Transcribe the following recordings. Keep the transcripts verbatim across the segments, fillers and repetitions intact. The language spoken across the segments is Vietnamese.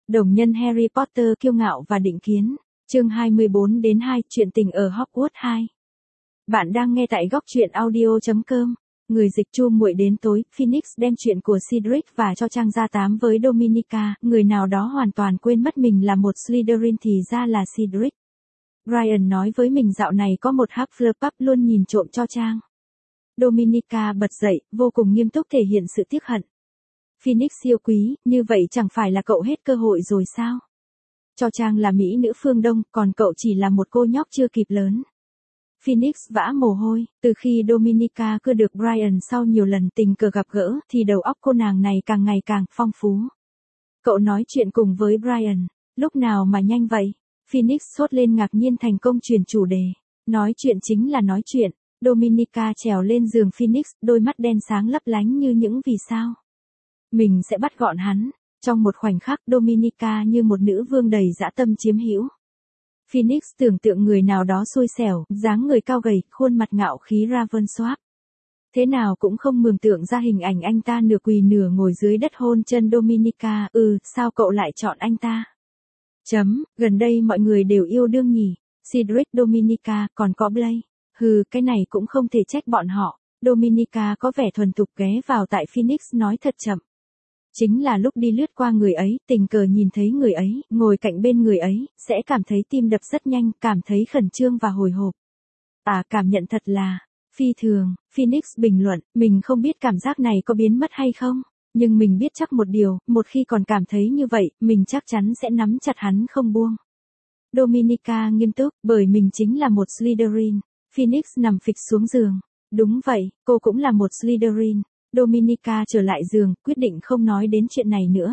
Đồng nhân Harry Potter kiêu ngạo và định kiến. Chương hai mươi bốn đến hai, chuyện tình ở Hogwarts hai. Bạn đang nghe tại góc truyện audio chấm com. Người dịch Chu Muội đến tối, Phoenix đem chuyện của Cedric và cho Trang ra tám với Dominica, người nào đó hoàn toàn quên mất mình là một Slytherin thì ra là Cedric. Ryan nói với mình dạo này có một Hufflepuff luôn nhìn trộm cho Trang. Dominica bật dậy, vô cùng nghiêm túc thể hiện sự tiếc hận. Phoenix yêu quý, như vậy chẳng phải là cậu hết cơ hội rồi sao? Cho Trang là Mỹ nữ phương Đông, còn cậu chỉ là một cô nhóc chưa kịp lớn. Phoenix vã mồ hôi, từ khi Dominica cưa được Brian sau nhiều lần tình cờ gặp gỡ, thì đầu óc cô nàng này càng ngày càng phong phú. Cậu nói chuyện cùng với Brian, lúc nào mà nhanh vậy? Phoenix sốt lên ngạc nhiên thành công chuyển chủ đề. Nói chuyện chính là nói chuyện. Dominica trèo lên giường Phoenix, đôi mắt đen sáng lấp lánh như những vì sao. Mình sẽ bắt gọn hắn. Trong một khoảnh khắc Dominica như một nữ vương đầy dã tâm chiếm hữu. Phoenix tưởng tượng người nào đó xui xẻo, dáng người cao gầy, khuôn mặt ngạo khí Ravensworth. Thế nào cũng không mường tượng ra hình ảnh anh ta nửa quỳ nửa ngồi dưới đất hôn chân Dominica. Ừ, sao cậu lại chọn anh ta? Chấm, gần đây mọi người đều yêu đương nhỉ. Cedric, Dominica, còn có Blaise. Hừ, cái này cũng không thể trách bọn họ. Dominica có vẻ thuần thục ghé vào tại Phoenix nói thật chậm. Chính là lúc đi lướt qua người ấy, tình cờ nhìn thấy người ấy, ngồi cạnh bên người ấy, sẽ cảm thấy tim đập rất nhanh, cảm thấy khẩn trương và hồi hộp. À, cảm nhận thật là phi thường. Phoenix bình luận, mình không biết cảm giác này có biến mất hay không, nhưng mình biết chắc một điều, một khi còn cảm thấy như vậy, mình chắc chắn sẽ nắm chặt hắn không buông. Dominica nghiêm túc, bởi mình chính là một Slytherin. Phoenix nằm phịch xuống giường. Đúng vậy, cô cũng là một Slytherin. Dominica trở lại giường, quyết định không nói đến chuyện này nữa.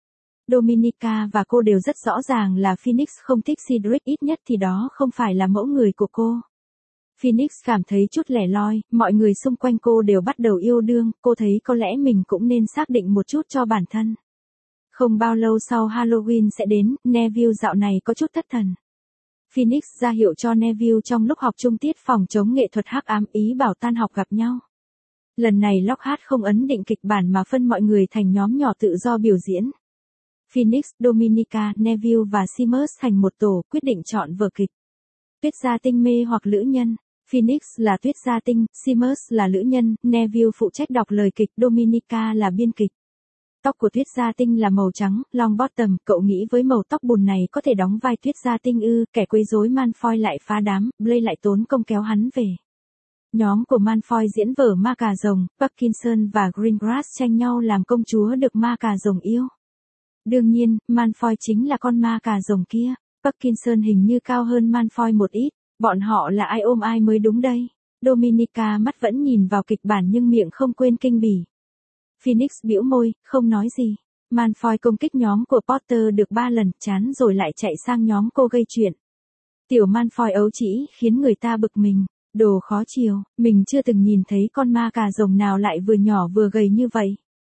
Dominica và cô đều rất rõ ràng là Phoenix không thích Cedric, ít nhất thì đó không phải là mẫu người của cô. Phoenix cảm thấy chút lẻ loi, mọi người xung quanh cô đều bắt đầu yêu đương, cô thấy có lẽ mình cũng nên xác định một chút cho bản thân. Không bao lâu sau Halloween sẽ đến, Neville dạo này có chút thất thần. Phoenix ra hiệu cho Neville trong lúc học chung tiết phòng chống nghệ thuật hắc ám, ý bảo tan học gặp nhau. Lần này Lockhart không ấn định kịch bản mà phân mọi người thành nhóm nhỏ tự do biểu diễn. Phoenix, Dominica, Neville và Seamus thành một tổ, quyết định chọn vở kịch. Tuyết gia tinh mê hoặc lữ nhân. Phoenix là tuyết gia tinh, Seamus là lữ nhân, Neville phụ trách đọc lời kịch, Dominica là biên kịch. Tóc của tuyết gia tinh là màu trắng, long bottom, cậu nghĩ với màu tóc bùn này có thể đóng vai tuyết gia tinh ư? Kẻ quấy rối Malfoy lại phá đám, Blaise lại tốn công kéo hắn về. Nhóm của Malfoy diễn vở ma cà rồng, Parkinson và Greengrass tranh nhau làm công chúa được ma cà rồng yêu. Đương nhiên, Malfoy chính là con ma cà rồng kia. Parkinson hình như cao hơn Malfoy một ít, bọn họ là ai ôm ai mới đúng đây. Dominica mắt vẫn nhìn vào kịch bản nhưng miệng không quên kinh bỉ. Phoenix bĩu môi, không nói gì. Malfoy công kích nhóm của Potter được ba lần, chán rồi lại chạy sang nhóm cô gây chuyện. Tiểu Malfoy ấu trĩ, khiến người ta bực mình. Đồ khó chiều, mình chưa từng nhìn thấy con ma cà rồng nào lại vừa nhỏ vừa gầy như vậy.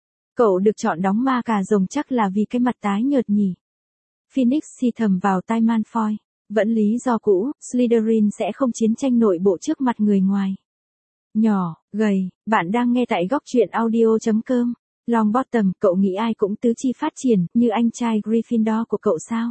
Cậu được chọn đóng ma cà rồng chắc là vì cái mặt tái nhợt nhỉ. Phoenix si thầm vào tai Malfoy. Vẫn lý do cũ, Slytherin sẽ không chiến tranh nội bộ trước mặt người ngoài. Nhỏ, gầy, bạn đang nghe tại góc truyện audio chấm com. Longbottom, cậu nghĩ ai cũng tứ chi phát triển, như anh trai Gryffindor của cậu sao?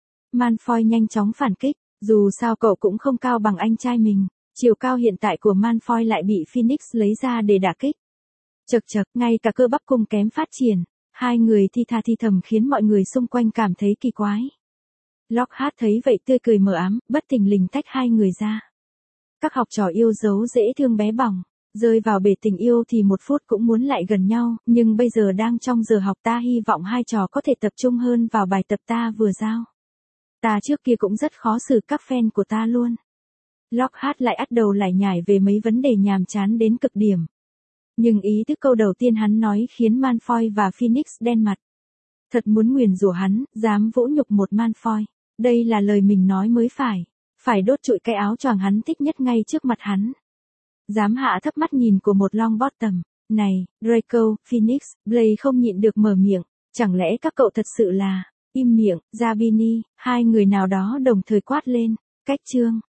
Malfoy nhanh chóng phản kích, dù sao cậu cũng không cao bằng anh trai mình. Chiều cao hiện tại của Malfoy lại bị Phoenix lấy ra để đả kích. Chật chật, ngay cả cơ bắp cung kém phát triển. Hai người thi tha thi thầm khiến mọi người xung quanh cảm thấy kỳ quái. Lockhart thấy vậy tươi cười mờ ám, bất thình lình tách hai người ra. Các học trò yêu dấu dễ thương bé bỏng, rơi vào bể tình yêu thì một phút cũng muốn lại gần nhau, nhưng bây giờ đang trong giờ học, ta hy vọng hai trò có thể tập trung hơn vào bài tập ta vừa giao. Ta trước kia cũng rất khó xử các fan của ta luôn. Lockhart lại bắt đầu lải nhải về mấy vấn đề nhàm chán đến cực điểm. Nhưng ý thức câu đầu tiên hắn nói khiến Malfoy và Phoenix đen mặt. Thật muốn nguyền rủa hắn, dám vỗ nhục một Malfoy. Đây là lời mình nói mới phải. Phải đốt trụi cái áo choàng hắn thích nhất ngay trước mặt hắn. Dám hạ thấp mắt nhìn của một Longbottom. Này, Draco, Phoenix, Blaise không nhịn được mở miệng. Chẳng lẽ các cậu thật sự là... Im miệng, Zabini, hai người nào đó đồng thời quát lên. Cách chương.